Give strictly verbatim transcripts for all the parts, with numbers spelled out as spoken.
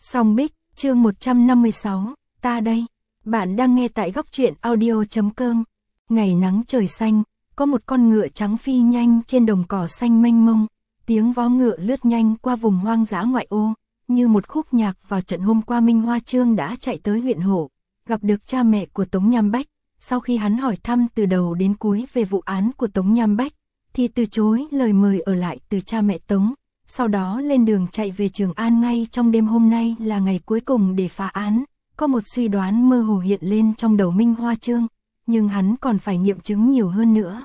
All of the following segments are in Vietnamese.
Song Bích, chương một trăm năm mươi sáu, ta đây. Bạn đang nghe tại góc truyện audio.com. Ngày nắng trời xanh, có một con ngựa trắng phi nhanh trên đồng cỏ xanh mênh mông. Tiếng vó ngựa lướt nhanh qua vùng hoang dã ngoại ô, như một khúc nhạc vào trận hôm qua Minh Hoa Chương đã chạy tới huyện Hổ, gặp được cha mẹ của Tống Nham Bách. Sau khi hắn hỏi thăm từ đầu đến cuối về vụ án của Tống Nham Bách, thì từ chối lời mời ở lại từ cha mẹ Tống. Sau đó lên đường chạy về Trường An ngay trong đêm hôm nay là ngày cuối cùng để phá án. Có một suy đoán mơ hồ hiện lên trong đầu Minh Hoa Chương, nhưng hắn còn phải nghiệm chứng nhiều hơn nữa.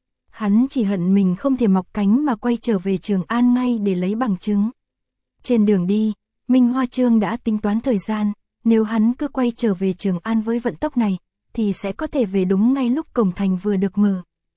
Hắn chỉ hận mình không thể mọc cánh mà quay trở về Trường An ngay để lấy bằng chứng. Trên đường đi, Minh Hoa Chương đã tính toán thời gian, nếu hắn cứ quay trở về Trường An với vận tốc này, thì sẽ có thể về đúng ngay lúc cổng thành vừa được mở.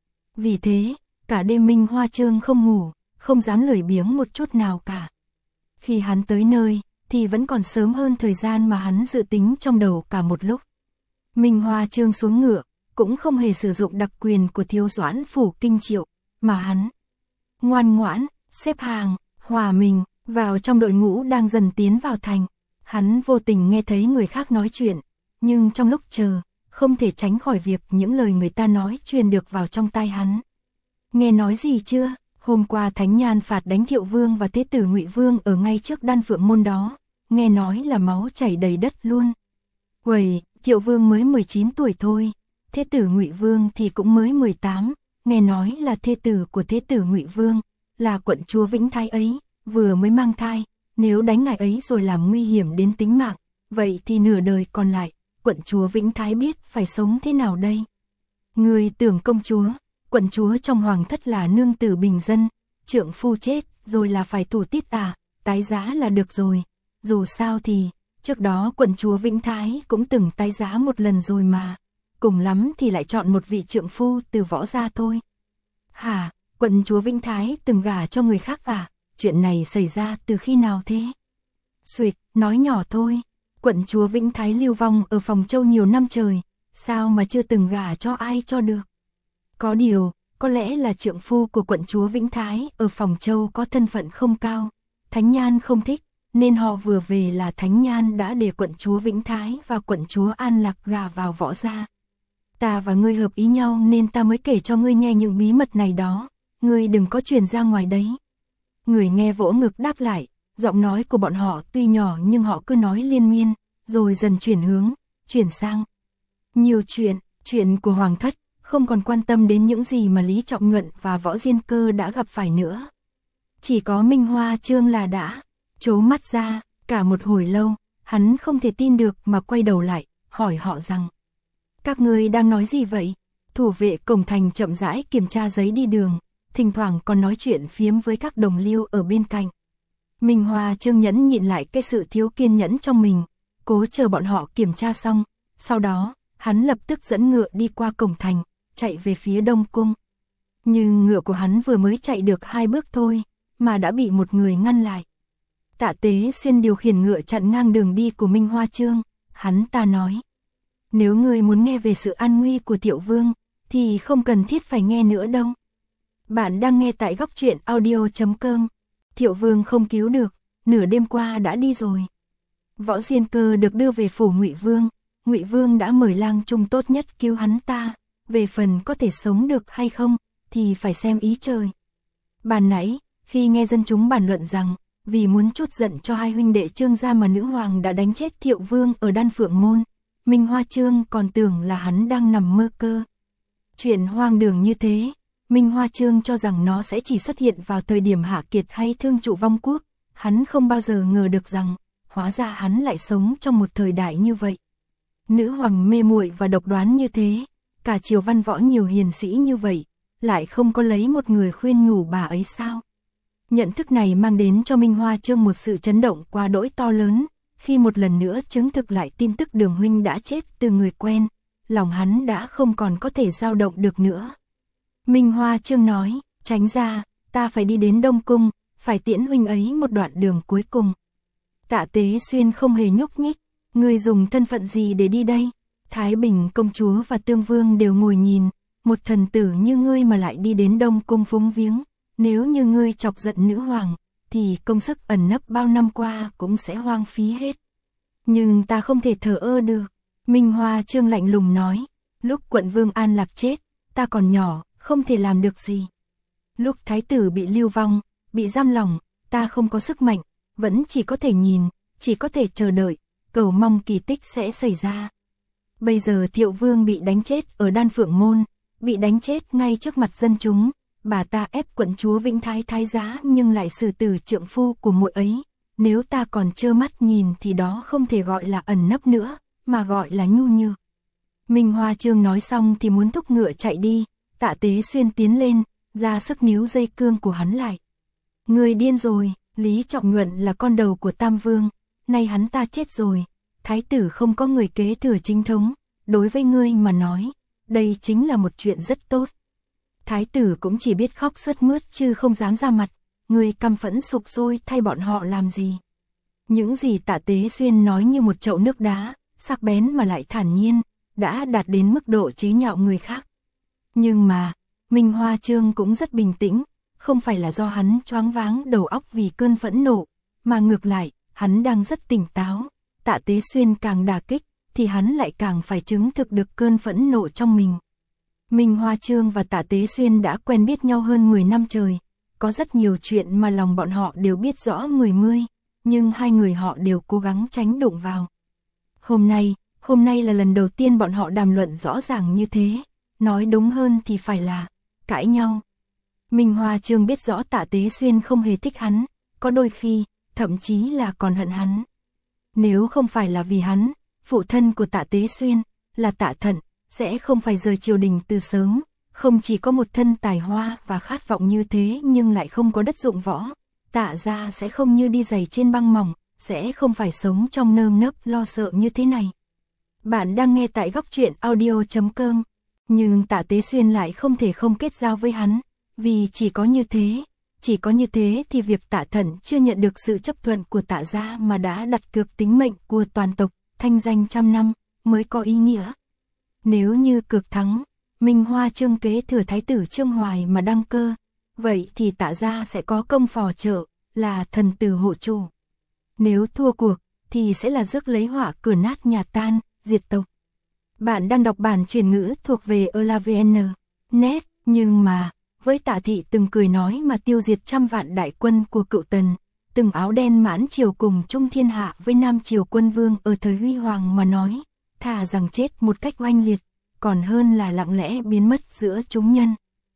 Vì thế, cả đêm Minh Hoa Chương không ngủ, không dám lười biếng một chút nào cả. Khi hắn tới nơi, thì vẫn còn sớm hơn thời gian mà hắn dự tính trong đầu cả một lúc. Minh Hoa Chương xuống ngựa, cũng không hề sử dụng đặc quyền của Thiếu Doãn phủ Kinh Triệu, mà hắn ngoan ngoãn, xếp hàng, hòa mình vào trong đội ngũ đang dần tiến vào thành. Hắn vô tình nghe thấy người khác nói chuyện, nhưng trong lúc chờ, không thể tránh khỏi việc những lời người ta nói truyền được vào trong tai hắn. Nghe nói gì chưa? Hôm qua Thánh Nhan phạt đánh Thiệu Vương và Thế tử Ngụy Vương ở ngay trước Đan Phượng môn đó, nghe nói là máu chảy đầy đất luôn. Uầy, Thiệu Vương mới mười chín tuổi thôi, Thế tử Ngụy Vương thì cũng mới mười tám, nghe nói là thê tử của Thế tử Ngụy Vương, là quận chúa Vĩnh Thái ấy, vừa mới mang thai, nếu đánh ngài ấy rồi làm nguy hiểm đến tính mạng, vậy thì nửa đời còn lại, quận chúa Vĩnh Thái biết phải sống thế nào đây? Người tưởng công chúa, quận chúa trong hoàng thất là nương tử bình dân, trượng phu chết rồi là phải thủ tiết à, tái giá là được rồi. Dù sao thì, trước đó quận chúa Vĩnh Thái cũng từng tái giá một lần rồi mà, cùng lắm thì lại chọn một vị trượng phu từ võ gia thôi. Hả, quận chúa Vĩnh Thái từng gả cho người khác à? Chuyện này xảy ra từ khi nào thế? Xuỵt, nói nhỏ thôi, quận chúa Vĩnh Thái lưu vong ở Phòng Châu nhiều năm trời, sao mà chưa từng gả cho ai cho được? Có điều, có lẽ là trượng phu của quận chúa Vĩnh Thái ở Phòng Châu có thân phận không cao, Thánh Nhan không thích, nên họ vừa về là Thánh Nhan đã để quận chúa Vĩnh Thái và quận chúa An Lạc gả vào võ gia. Ta và ngươi hợp ý nhau nên ta mới kể cho ngươi nghe những bí mật này đó, ngươi đừng có truyền ra ngoài đấy. Người nghe vỗ ngực đáp lại, giọng nói của bọn họ tuy nhỏ nhưng họ cứ nói liên miên, rồi dần chuyển hướng, chuyển sang nhiều chuyện, chuyện của hoàng thất, không còn quan tâm đến những gì mà Lý Trọng Nhuận và Võ Diên Cơ đã gặp phải nữa. Chỉ có Minh Hoa Chương là đã trố mắt ra, cả một hồi lâu, hắn không thể tin được mà quay đầu lại, hỏi họ rằng: các ngươi đang nói gì vậy? Thủ vệ cổng thành chậm rãi kiểm tra giấy đi đường, thỉnh thoảng còn nói chuyện phiếm với các đồng liêu ở bên cạnh. Minh Hoa Chương nhẫn nhịn lại cái sự thiếu kiên nhẫn trong mình, cố chờ bọn họ kiểm tra xong, sau đó, hắn lập tức dẫn ngựa đi qua cổng thành, chạy về phía Đông Cung. Nhưng ngựa của hắn vừa mới chạy được hai bước thôi, mà đã bị một người ngăn lại. Tạ Tế Xuyên điều khiển ngựa chặn ngang đường đi của Minh Hoa Chương, hắn ta nói: nếu ngươi muốn nghe về sự an nguy của Thiệu Vương, thì không cần thiết phải nghe nữa đâu. Bạn đang nghe tại góc truyện audio.com. Thiệu Vương không cứu được, nửa đêm qua đã đi rồi. Võ Diên Cơ được đưa về phủ Ngụy Vương, Ngụy Vương đã mời lang trung tốt nhất cứu hắn ta, về phần có thể sống được hay không, thì phải xem ý trời. Bàn nãy, khi nghe dân chúng bàn luận rằng, vì muốn trút giận cho hai huynh đệ Trương gia mà nữ hoàng đã đánh chết Thiệu Vương ở Đan Phượng môn, Minh Hoa Chương còn tưởng là hắn đang nằm mơ cơ. Chuyện hoang đường như thế, Minh Hoa Chương cho rằng nó sẽ chỉ xuất hiện vào thời điểm hạ kiệt hay thương trụ vong quốc, hắn không bao giờ ngờ được rằng, hóa ra hắn lại sống trong một thời đại như vậy. Nữ hoàng mê muội và độc đoán như thế, cả triều văn võ nhiều hiền sĩ như vậy, lại không có lấy một người khuyên nhủ bà ấy sao? Nhận thức này mang đến cho Minh Hoa Chương một sự chấn động quá đỗi to lớn, khi một lần nữa chứng thực lại tin tức Đường huynh đã chết từ người quen, lòng hắn đã không còn có thể dao động được nữa. Minh Hoa Chương nói: tránh ra, ta phải đi đến Đông Cung, phải tiễn huynh ấy một đoạn đường cuối cùng. Tạ Tế Xuyên không hề nhúc nhích: ngươi dùng thân phận gì để đi đây? Thái Bình công chúa và Tương Vương đều ngồi nhìn, một thần tử như ngươi mà lại đi đến Đông Cung phúng viếng, nếu như ngươi chọc giận nữ hoàng, thì công sức ẩn nấp bao năm qua cũng sẽ hoang phí hết. Nhưng ta không thể thờ ơ được. Minh Hoa Trương lạnh lùng nói, lúc quận Vương An Lạc chết, ta còn nhỏ, không thể làm được gì. Lúc thái tử bị lưu vong, bị giam lỏng, ta không có sức mạnh, vẫn chỉ có thể nhìn, chỉ có thể chờ đợi, cầu mong kỳ tích sẽ xảy ra. Bây giờ Thiệu Vương bị đánh chết ở Đan Phượng Môn, bị đánh chết ngay trước mặt dân chúng, bà ta ép quận chúa Vĩnh Thái thái giá nhưng lại xử tử trượng phu của muội ấy. Nếu ta còn trơ mắt nhìn thì đó không thể gọi là ẩn nấp nữa, mà gọi là nhu nhược. Minh Hoa Trương nói xong thì muốn thúc ngựa chạy đi, Tạ Tế Xuyên tiến lên, ra sức níu dây cương của hắn lại. Người điên rồi, Lý Trọng Nhuận là con đầu của Tam Vương, nay hắn ta chết rồi, thái tử không có người kế thừa chính thống, đối với ngươi mà nói, đây chính là một chuyện rất tốt. Thái tử cũng chỉ biết khóc sướt mướt chứ không dám ra mặt, ngươi căm phẫn sục sôi thay bọn họ làm gì. Những gì Tạ Tế Xuyên nói như một chậu nước đá, sắc bén mà lại thản nhiên, đã đạt đến mức độ chế nhạo người khác. Nhưng mà, Minh Hoa Trương cũng rất bình tĩnh, không phải là do hắn choáng váng đầu óc vì cơn phẫn nộ, mà ngược lại, hắn đang rất tỉnh táo. Tạ Tế Xuyên càng đả kích, thì hắn lại càng phải chứng thực được cơn phẫn nộ trong mình. Minh Hoa Trương và Tạ Tế Xuyên đã quen biết nhau hơn mười năm trời, có rất nhiều chuyện mà lòng bọn họ đều biết rõ mười mươi, nhưng hai người họ đều cố gắng tránh đụng vào. Hôm nay, hôm nay là lần đầu tiên bọn họ đàm luận rõ ràng như thế, nói đúng hơn thì phải là cãi nhau. Minh Hoa Trương biết rõ Tạ Tế Xuyên không hề thích hắn, có đôi khi, thậm chí là còn hận hắn. Nếu không phải là vì hắn, phụ thân của Tạ Tế Xuyên, là Tạ Thận, sẽ không phải rời triều đình từ sớm, không chỉ có một thân tài hoa và khát vọng như thế nhưng lại không có đất dụng võ. Tạ gia sẽ không như đi giày trên băng mỏng, sẽ không phải sống trong nơm nớp lo sợ như thế này. Bạn đang nghe tại góc truyện audio chấm com, nhưng Tạ Tế Xuyên lại không thể không kết giao với hắn, vì chỉ có như thế, chỉ có như thế thì việc Tạ Thận chưa nhận được sự chấp thuận của Tạ gia mà đã đặt cược tính mệnh của toàn tộc, thanh danh trăm năm, mới có ý nghĩa. Nếu như cược thắng, Minh Hoa Trương kế thừa thái tử Trương Hoài mà đăng cơ, vậy thì Tạ gia sẽ có công phò trợ, là thần tử hộ chủ. Nếu thua cuộc, thì sẽ là rước lấy họa cửa nát nhà tan, diệt tộc. Bạn đang đọc bản truyền ngữ thuộc về elavn chấm net, nhưng mà, với Tạ Thị từng cười nói mà tiêu diệt trăm vạn đại quân của cựu Tần, từng áo đen mãn triều cùng chung thiên hạ với Nam Triều quân vương ở thời huy hoàng mà nói, thà rằng chết một cách oanh liệt, còn hơn là lặng lẽ biến mất giữa chúng nhân.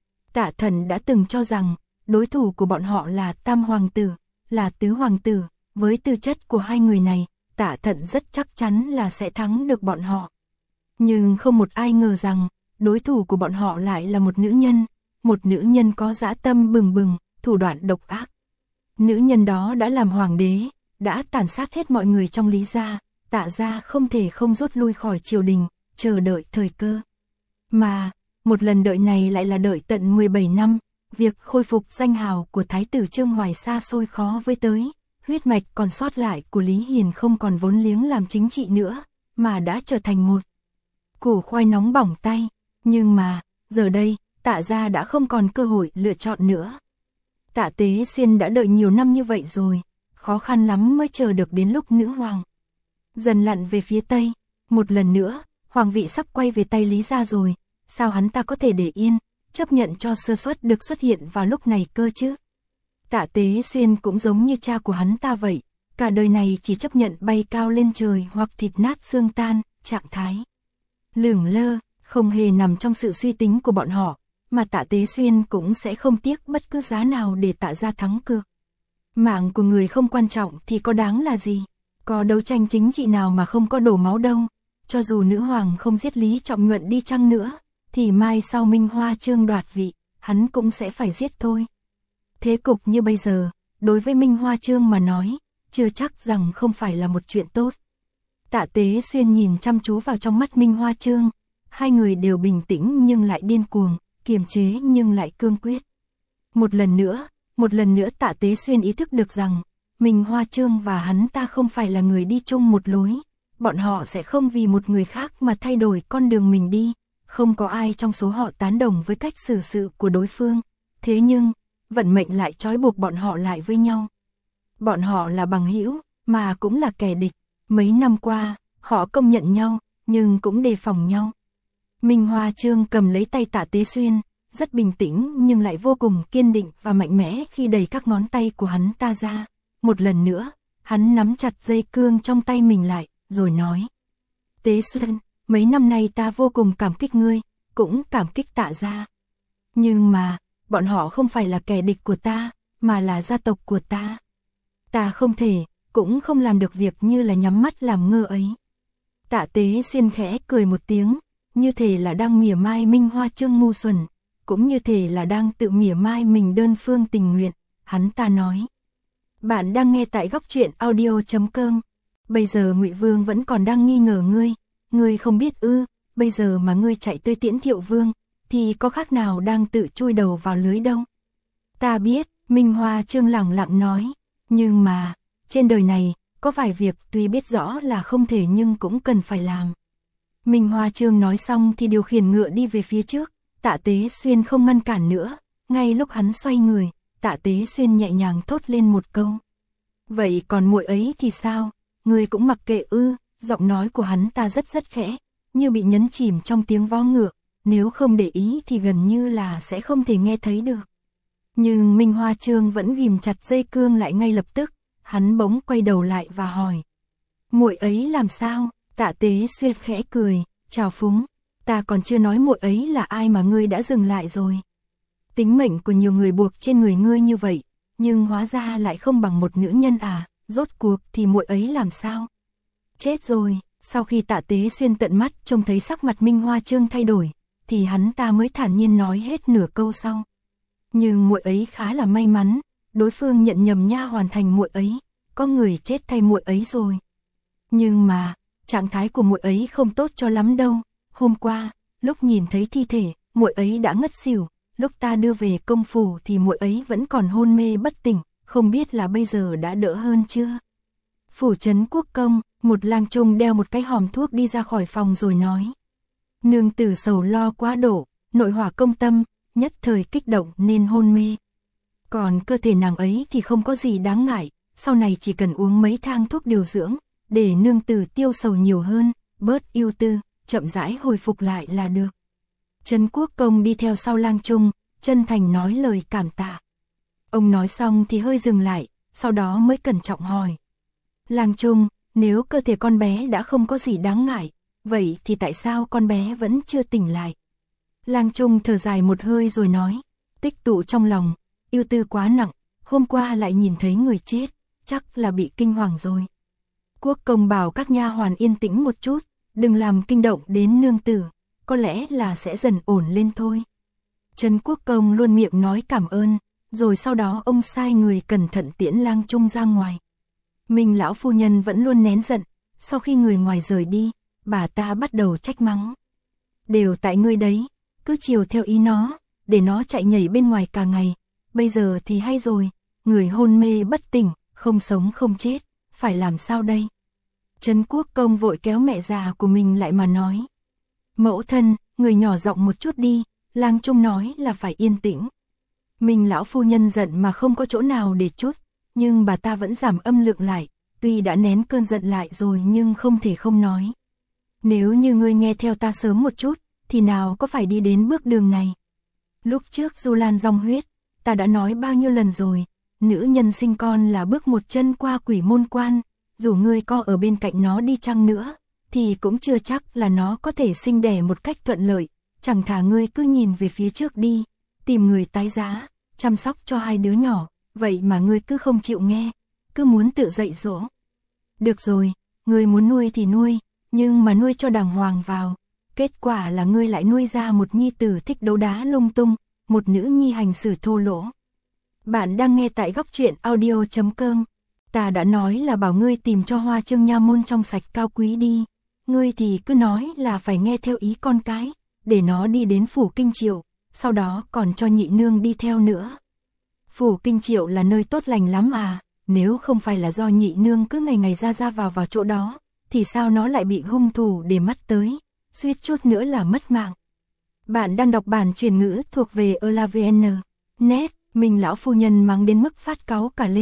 Tạ Thần đã từng cho rằng, đối thủ của bọn họ là Tam Hoàng tử, là Tứ Hoàng tử, với tư chất của hai người này, Tạ Thận rất chắc chắn là sẽ thắng được bọn họ. Nhưng không một ai ngờ rằng, đối thủ của bọn họ lại là một nữ nhân, một nữ nhân có dã tâm bừng bừng, thủ đoạn độc ác. Nữ nhân đó đã làm hoàng đế, đã tàn sát hết mọi người trong Lý gia, Tạ gia không thể không rút lui khỏi triều đình, chờ đợi thời cơ. Mà, một lần đợi này lại là đợi tận mười bảy năm, việc khôi phục danh hào của thái tử Trương Hoài xa xôi khó với tới, huyết mạch còn sót lại của Lý Hiền không còn vốn liếng làm chính trị nữa, mà đã trở thành một củ khoai nóng bỏng tay. Nhưng mà, giờ đây, Tạ gia đã không còn cơ hội lựa chọn nữa. Tạ Tế Xuyên đã đợi nhiều năm như vậy rồi, khó khăn lắm mới chờ được đến lúc nữ hoàng dần lặn về phía Tây. Một lần nữa, hoàng vị sắp quay về tay Lý gia rồi, sao hắn ta có thể để yên, chấp nhận cho sơ suất được xuất hiện vào lúc này cơ chứ? Tạ Tế Xuyên cũng giống như cha của hắn ta vậy, cả đời này chỉ chấp nhận bay cao lên trời hoặc thịt nát xương tan, trạng thái lửng lơ, không hề nằm trong sự suy tính của bọn họ, mà Tạ Tế Xuyên cũng sẽ không tiếc bất cứ giá nào để Tạ gia thắng cược. Mạng của người không quan trọng thì có đáng là gì? Có đấu tranh chính trị nào mà không có đổ máu đâu? Cho dù nữ hoàng không giết Lý Trọng Nhuận đi chăng nữa, thì mai sau Minh Hoa Trương đoạt vị, hắn cũng sẽ phải giết thôi. Thế cục như bây giờ, đối với Minh Hoa Trương mà nói, chưa chắc rằng không phải là một chuyện tốt. Tạ Tế Xuyên nhìn chăm chú vào trong mắt Minh Hoa Trương, hai người đều bình tĩnh nhưng lại điên cuồng, kiềm chế nhưng lại cương quyết. Một lần nữa, một lần nữa Tạ Tế Xuyên ý thức được rằng, Minh Hoa Trương và hắn ta không phải là người đi chung một lối, bọn họ sẽ không vì một người khác mà thay đổi con đường mình đi, không có ai trong số họ tán đồng với cách xử sự của đối phương. Thế nhưng, vận mệnh lại trói buộc bọn họ lại với nhau, bọn họ là bằng hữu, mà cũng là kẻ địch. Mấy năm qua, họ công nhận nhau, nhưng cũng đề phòng nhau. Minh Hoa Trương cầm lấy tay Tạ Tế Xuyên, rất bình tĩnh nhưng lại vô cùng kiên định và mạnh mẽ khi đẩy các ngón tay của hắn ta ra. Một lần nữa, hắn nắm chặt dây cương trong tay mình lại, rồi nói. Tế Xuyên, mấy năm nay ta vô cùng cảm kích ngươi, cũng cảm kích Tạ gia. Nhưng mà, bọn họ không phải là kẻ địch của ta, mà là gia tộc của ta. Ta không thể, cũng không làm được việc như là nhắm mắt làm ngơ ấy. Tạ Tế Xuyên khẽ cười một tiếng, như thể là đang mỉa mai Minh Hoa Trương ngu xuẩn, cũng như thể là đang tự mỉa mai mình đơn phương tình nguyện. Hắn ta nói. Bạn đang nghe tại góc truyện audio chấm com. Bây giờ Ngụy Vương vẫn còn đang nghi ngờ ngươi, ngươi không biết ư? Bây giờ mà ngươi chạy tới tiễn Thiệu Vương, thì có khác nào đang tự chui đầu vào lưới đâu. Ta biết, Minh Hoa Trương lẳng lặng nói, nhưng mà, trên đời này, có vài việc tuy biết rõ là không thể nhưng cũng cần phải làm. Minh Hoa Trương nói xong thì điều khiển ngựa đi về phía trước, Tạ Tế Xuyên không ngăn cản nữa, ngay lúc hắn xoay người, Tạ Tế Xuyên nhẹ nhàng thốt lên một câu. Vậy còn muội ấy thì sao, ngươi cũng mặc kệ ư? Giọng nói của hắn ta rất rất khẽ, như bị nhấn chìm trong tiếng vó ngựa, nếu không để ý thì gần như là sẽ không thể nghe thấy được. Nhưng Minh Hoa Trương vẫn ghìm chặt dây cương lại ngay lập tức, hắn bỗng quay đầu lại và hỏi. Muội ấy làm sao? Tạ Tế Xuyên khẽ cười, chào phúng, ta còn chưa nói muội ấy là ai mà ngươi đã dừng lại rồi. Tính mệnh của nhiều người buộc trên người ngươi như vậy, nhưng hóa ra lại không bằng một nữ nhân à, rốt cuộc thì muội ấy làm sao? Chết rồi. Sau khi Tạ Tế Xuyên tận mắt trông thấy sắc mặt Minh Hoa Trương thay đổi, thì hắn ta mới thản nhiên nói hết nửa câu sau. Nhưng muội ấy khá là may mắn, đối phương nhận nhầm nha hoàn thành muội ấy, có người chết thay muội ấy rồi. Nhưng mà, trạng thái của muội ấy không tốt cho lắm đâu. Hôm qua, lúc nhìn thấy thi thể, muội ấy đã ngất xỉu, lúc ta đưa về công phủ thì muội ấy vẫn còn hôn mê bất tỉnh, không biết là bây giờ đã đỡ hơn chưa. Phủ trấn Quốc Công, một lang trung đeo một cái hòm thuốc đi ra khỏi phòng rồi nói. Nương tử sầu lo quá độ, nội hỏa công tâm, nhất thời kích động nên hôn mê. Còn cơ thể nàng ấy thì không có gì đáng ngại, sau này chỉ cần uống mấy thang thuốc điều dưỡng, để nương tử tiêu sầu nhiều hơn, bớt ưu tư, chậm rãi hồi phục lại là được. Trấn Quốc Công đi theo sau lang trung, chân thành nói lời cảm tạ. Ông nói xong thì hơi dừng lại, sau đó mới cẩn trọng hỏi. Lang trung, nếu cơ thể con bé đã không có gì đáng ngại, vậy thì tại sao con bé vẫn chưa tỉnh lại? Lang trung thở dài một hơi rồi nói, tích tụ trong lòng, ưu tư quá nặng, hôm qua lại nhìn thấy người chết, chắc là bị kinh hoàng rồi. Quốc công bảo các nha hoàn yên tĩnh một chút, đừng làm kinh động đến nương tử, có lẽ là sẽ dần ổn lên thôi. Trấn Quốc Công luôn miệng nói cảm ơn, rồi sau đó ông sai người cẩn thận tiễn lang trung ra ngoài. Minh lão phu nhân vẫn luôn nén giận, sau khi người ngoài rời đi, bà ta bắt đầu trách mắng. Đều tại ngươi đấy, cứ chiều theo ý nó, để nó chạy nhảy bên ngoài cả ngày, bây giờ thì hay rồi, người hôn mê bất tỉnh, không sống không chết, phải làm sao đây? Trấn Quốc Công vội kéo mẹ già của mình lại mà nói. Mẫu thân, người nhỏ giọng một chút đi, lang trung nói là phải yên tĩnh. Minh lão phu nhân giận mà không có chỗ nào để chút, nhưng bà ta vẫn giảm âm lượng lại, tuy đã nén cơn giận lại rồi nhưng không thể không nói. Nếu như ngươi nghe theo ta sớm một chút, thì nào có phải đi đến bước đường này. Lúc trước Du Lan dòng huyết, ta đã nói bao nhiêu lần rồi, nữ nhân sinh con là bước một chân qua quỷ môn quan, dù ngươi có ở bên cạnh nó đi chăng nữa, thì cũng chưa chắc là nó có thể sinh đẻ một cách thuận lợi, chẳng thà ngươi cứ nhìn về phía trước đi, tìm người tái giá, chăm sóc cho hai đứa nhỏ, vậy mà ngươi cứ không chịu nghe, cứ muốn tự dạy dỗ. Được rồi, ngươi muốn nuôi thì nuôi, nhưng mà nuôi cho đàng hoàng vào, kết quả là ngươi lại nuôi ra một nhi tử thích đấu đá lung tung, một nữ nhi hành xử thô lỗ. Bạn đang nghe tại góc truyện audio chấm com. Ta đã nói là bảo ngươi tìm cho Hoa Trương nha môn trong sạch cao quý đi, ngươi thì cứ nói là phải nghe theo ý con cái, để nó đi đến phủ Kinh Triệu, sau đó còn cho nhị nương đi theo nữa. Phủ Kinh Triệu là nơi tốt lành lắm à, nếu không phải là do nhị nương cứ ngày ngày ra ra vào vào chỗ đó, thì sao nó lại bị hung thủ để mắt tới, suýt chút nữa là mất mạng. Bạn đang đọc bản truyền ngữ thuộc về Eula vê en. Net, mình lão phu nhân mắng đến mức phát cáu cả lên,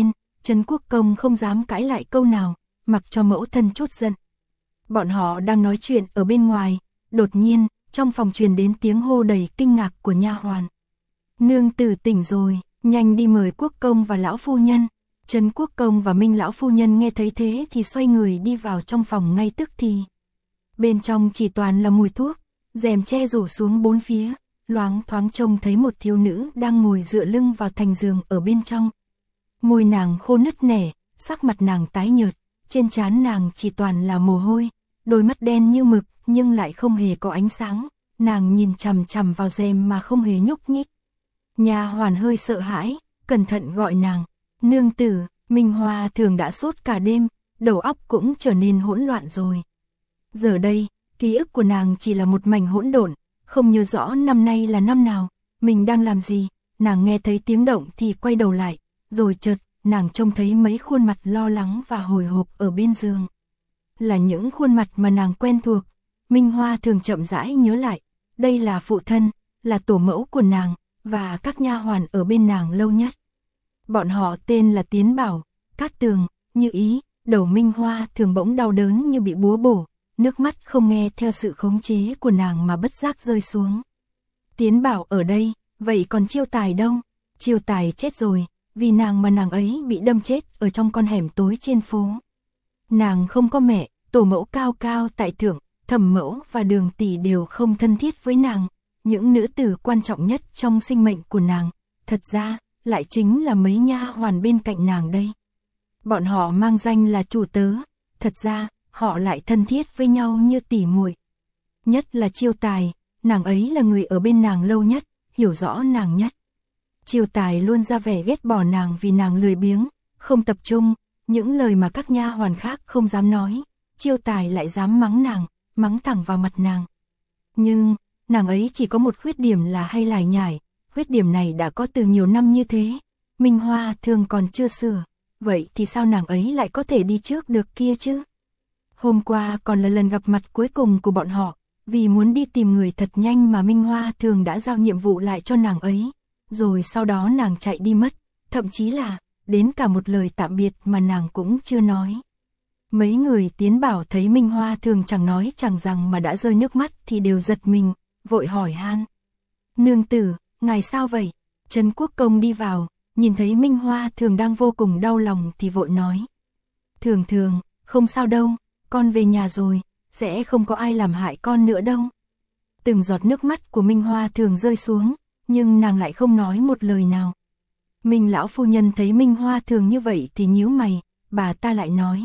Trấn Quốc Công không dám cãi lại câu nào, mặc cho mẫu thân chút giận. Bọn họ đang nói chuyện ở bên ngoài, đột nhiên, trong phòng truyền đến tiếng hô đầy kinh ngạc của nha hoàn. Nương tử tỉnh rồi, nhanh đi mời Quốc Công và lão phu nhân. Trấn Quốc Công và Minh lão phu nhân nghe thấy thế thì xoay người đi vào trong phòng ngay tức thì. Bên trong chỉ toàn là mùi thuốc, rèm che rủ xuống bốn phía, loáng thoáng trông thấy một thiếu nữ đang ngồi dựa lưng vào thành giường ở bên trong. Môi nàng khô nứt nẻ, sắc mặt nàng tái nhợt, trên trán nàng chỉ toàn là mồ hôi, đôi mắt đen như mực nhưng lại không hề có ánh sáng, nàng nhìn chằm chằm vào rèm mà không hề nhúc nhích. Nha hoàn hơi sợ hãi, cẩn thận gọi nàng, nương tử. Minh Hoa thường đã sốt cả đêm, đầu óc cũng trở nên hỗn loạn rồi. Giờ đây, ký ức của nàng chỉ là một mảnh hỗn độn, không nhớ rõ năm nay là năm nào, mình đang làm gì. Nàng nghe thấy tiếng động thì quay đầu lại, rồi chợt, nàng trông thấy mấy khuôn mặt lo lắng và hồi hộp ở bên giường. Là những khuôn mặt mà nàng quen thuộc. Minh Hoa thường chậm rãi nhớ lại, đây là phụ thân, là tổ mẫu của nàng, và các nha hoàn ở bên nàng lâu nhất. Bọn họ tên là Tiến Bảo, Cát Tường, Như Ý. Đầu Minh Hoa thường bỗng đau đớn như bị búa bổ, nước mắt không nghe theo sự khống chế của nàng mà bất giác rơi xuống. Tiến Bảo ở đây, vậy còn Chiêu Tài đâu? Chiêu Tài chết rồi, vì nàng mà nàng ấy bị đâm chết ở trong con hẻm tối trên phố. Nàng không có mẹ, tổ mẫu Cao Cao tại thượng, Thẩm mẫu và Đường tỷ đều không thân thiết với nàng, những nữ tử quan trọng nhất trong sinh mệnh của nàng, thật ra lại chính là mấy nha hoàn bên cạnh nàng đây. Bọn họ mang danh là chủ tớ, thật ra họ lại thân thiết với nhau như tỉ muội. Nhất là Chiêu Tài, nàng ấy là người ở bên nàng lâu nhất, hiểu rõ nàng nhất. Chiêu Tài luôn ra vẻ ghét bỏ nàng vì nàng lười biếng, không tập trung, những lời mà các nha hoàn khác không dám nói, Chiêu Tài lại dám mắng nàng, mắng thẳng vào mặt nàng. Nhưng, nàng ấy chỉ có một khuyết điểm là hay lải nhải, khuyết điểm này đã có từ nhiều năm như thế, Minh Hoa thường còn chưa sửa, vậy thì sao nàng ấy lại có thể đi trước được kia chứ? Hôm qua còn là lần gặp mặt cuối cùng của bọn họ, vì muốn đi tìm người thật nhanh mà Minh Hoa thường đã giao nhiệm vụ lại cho nàng ấy, rồi sau đó nàng chạy đi mất, thậm chí là, đến cả một lời tạm biệt mà nàng cũng chưa nói. Mấy người Tiến Bảo thấy Minh Hoa thường chẳng nói chẳng rằng mà đã rơi nước mắt thì đều giật mình, vội hỏi han. Nương tử, ngài sao vậy? Trấn Quốc Công đi vào, nhìn thấy Minh Hoa thường đang vô cùng đau lòng thì vội nói. Thường thường, không sao đâu, con về nhà rồi, sẽ không có ai làm hại con nữa đâu. Từng giọt nước mắt của Minh Hoa thường rơi xuống, nhưng nàng lại không nói một lời nào. Minh lão phu nhân thấy Minh Hoa thường như vậy thì nhíu mày, bà ta lại nói.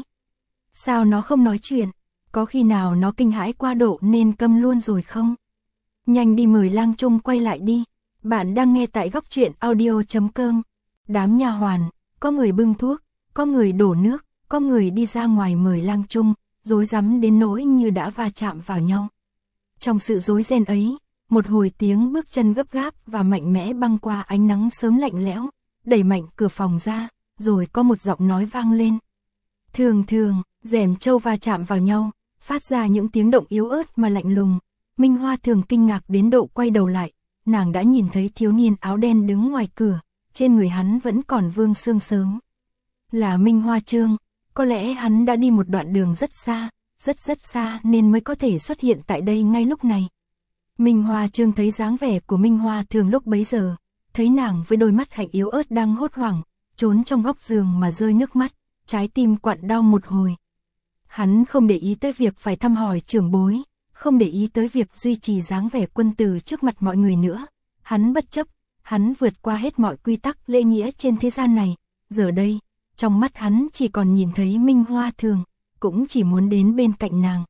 Sao nó không nói chuyện, có khi nào nó kinh hãi quá độ nên câm luôn rồi không? Nhanh đi mời Lang Trung quay lại đi, bạn đang nghe tại góc truyện audio chấm com. Đám nha hoàn, có người bưng thuốc, có người đổ nước, có người đi ra ngoài mời Lang Trung, rối rắm đến nỗi như đã va chạm vào nhau. Trong sự rối ren ấy, một hồi tiếng bước chân gấp gáp và mạnh mẽ băng qua ánh nắng sớm lạnh lẽo, đẩy mạnh cửa phòng ra, rồi có một giọng nói vang lên. Thường thường, rèm châu va chạm vào nhau, phát ra những tiếng động yếu ớt mà lạnh lùng. Minh Hoa thường kinh ngạc đến độ quay đầu lại, nàng đã nhìn thấy thiếu niên áo đen đứng ngoài cửa, trên người hắn vẫn còn vương xương sớm. Là Minh Hoa Trương, có lẽ hắn đã đi một đoạn đường rất xa, rất rất xa nên mới có thể xuất hiện tại đây ngay lúc này. Minh Hoa Trương thấy dáng vẻ của Minh Hoa thường lúc bấy giờ, thấy nàng với đôi mắt hạnh yếu ớt đang hốt hoảng, trốn trong góc giường mà rơi nước mắt, trái tim quặn đau một hồi. Hắn không để ý tới việc phải thăm hỏi trưởng bối, không để ý tới việc duy trì dáng vẻ quân tử trước mặt mọi người nữa. Hắn bất chấp, hắn vượt qua hết mọi quy tắc lễ nghĩa trên thế gian này. Giờ đây, trong mắt hắn chỉ còn nhìn thấy Minh Hoa thường, cũng chỉ muốn đến bên cạnh nàng.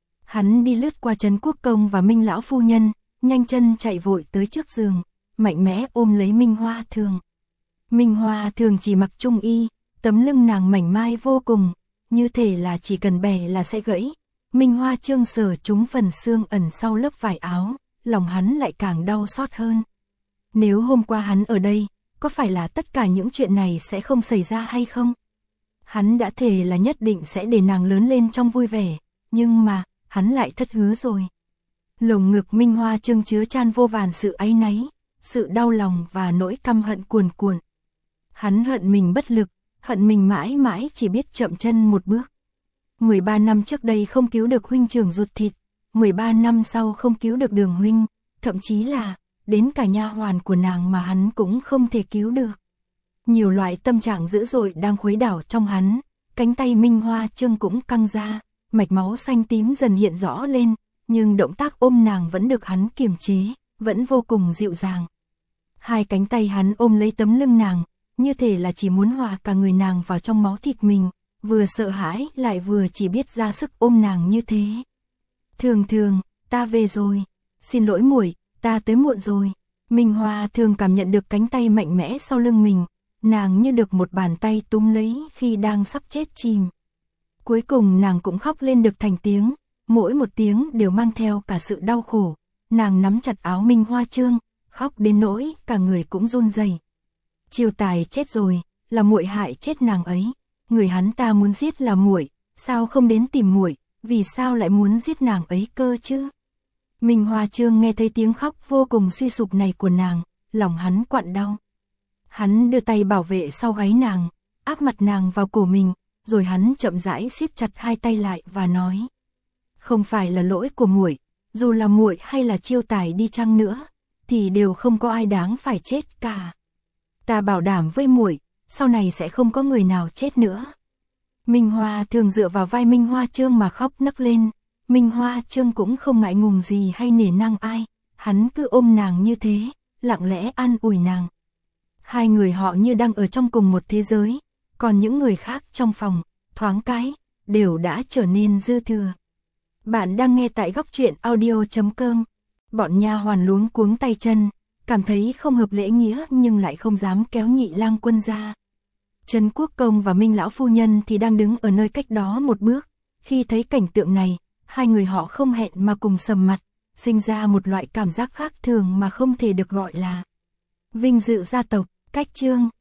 Hắn đi lướt qua Trấn Quốc Công và Minh lão phu nhân, nhanh chân chạy vội tới trước giường, mạnh mẽ ôm lấy Minh Hoa thường. Minh Hoa thường chỉ mặc trung y, tấm lưng nàng mảnh mai vô cùng, như thể là chỉ cần bẻ là sẽ gãy. Minh Hoa Trương sờ trúng phần xương ẩn sau lớp vải áo, lòng hắn lại càng đau xót hơn. Nếu hôm qua hắn ở đây, có phải là tất cả những chuyện này sẽ không xảy ra hay không? Hắn đã thề là nhất định sẽ để nàng lớn lên trong vui vẻ, nhưng mà, hắn lại thất hứa rồi. Lồng ngực Minh Hoa Trương chứa chan vô vàn sự áy náy, sự đau lòng và nỗi căm hận cuồn cuộn. Hắn hận mình bất lực, hận mình mãi mãi chỉ biết chậm chân một bước. mười ba năm trước đây không cứu được huynh trưởng ruột thịt, mười ba năm sau không cứu được Đường huynh, thậm chí là đến cả nha hoàn của nàng mà hắn cũng không thể cứu được. Nhiều loại tâm trạng dữ dội đang khuấy đảo trong hắn, cánh tay Minh Hoa Chương cũng căng ra, mạch máu xanh tím dần hiện rõ lên, nhưng động tác ôm nàng vẫn được hắn kiềm chế, vẫn vô cùng dịu dàng. Hai cánh tay hắn ôm lấy tấm lưng nàng, như thể là chỉ muốn hòa cả người nàng vào trong máu thịt mình, vừa sợ hãi lại vừa chỉ biết ra sức ôm nàng như thế. Thường Thường, ta về rồi. Xin lỗi muội, ta tới muộn rồi. Minh Hoa Thường cảm nhận được cánh tay mạnh mẽ sau lưng mình, nàng như được một bàn tay túm lấy khi đang sắp chết chìm. Cuối cùng nàng cũng khóc lên được thành tiếng, mỗi một tiếng đều mang theo cả sự đau khổ. Nàng nắm chặt áo Minh Hoa Chương, khóc đến nỗi cả người cũng run rẩy. Chiêu Tài chết rồi, là muội hại chết nàng ấy. Người hắn ta muốn giết là muội, sao không đến tìm muội, vì sao lại muốn giết nàng ấy cơ chứ? Minh Hoa Chương nghe thấy tiếng khóc vô cùng suy sụp này của nàng, lòng hắn quặn đau. Hắn đưa tay bảo vệ sau gáy nàng, áp mặt nàng vào cổ mình, rồi hắn chậm rãi siết chặt hai tay lại và nói: "Không phải là lỗi của muội, dù là muội hay là Chiêu Tài đi chăng nữa, thì đều không có ai đáng phải chết cả. Ta bảo đảm với muội, sau này sẽ không có người nào chết nữa." Minh Hoa Thường dựa vào vai Minh Hoa Chương mà khóc nấc lên. Minh Hoa Chương cũng không ngại ngùng gì hay nể nang ai, hắn cứ ôm nàng như thế, lặng lẽ an ủi nàng. Hai người họ như đang ở trong cùng một thế giới, còn những người khác trong phòng, thoáng cái, đều đã trở nên dư thừa. Bạn đang nghe tại góc truyện audio chấm com. Bọn nha hoàn luống cuống tay chân, cảm thấy không hợp lễ nghĩa nhưng lại không dám kéo Nhị Lang Quân ra. Trấn Quốc Công và Minh lão phu nhân thì đang đứng ở nơi cách đó một bước, khi thấy cảnh tượng này, hai người họ không hẹn mà cùng sầm mặt, sinh ra một loại cảm giác khác thường mà không thể được gọi là vinh dự gia tộc. Cách chương